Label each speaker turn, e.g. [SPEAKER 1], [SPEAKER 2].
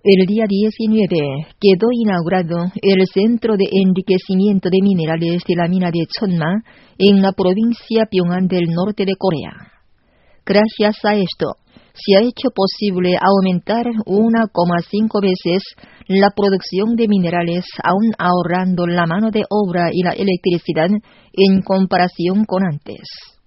[SPEAKER 1] El día 19 quedó inaugurado el Centro de Enriquecimiento de Minerales de la mina de Chonma en la provincia Pyongan del norte de Corea. Gracias a esto, se ha hecho posible aumentar 1,5 veces la producción de minerales, aún ahorrando la mano de obra y la electricidad en comparación con antes.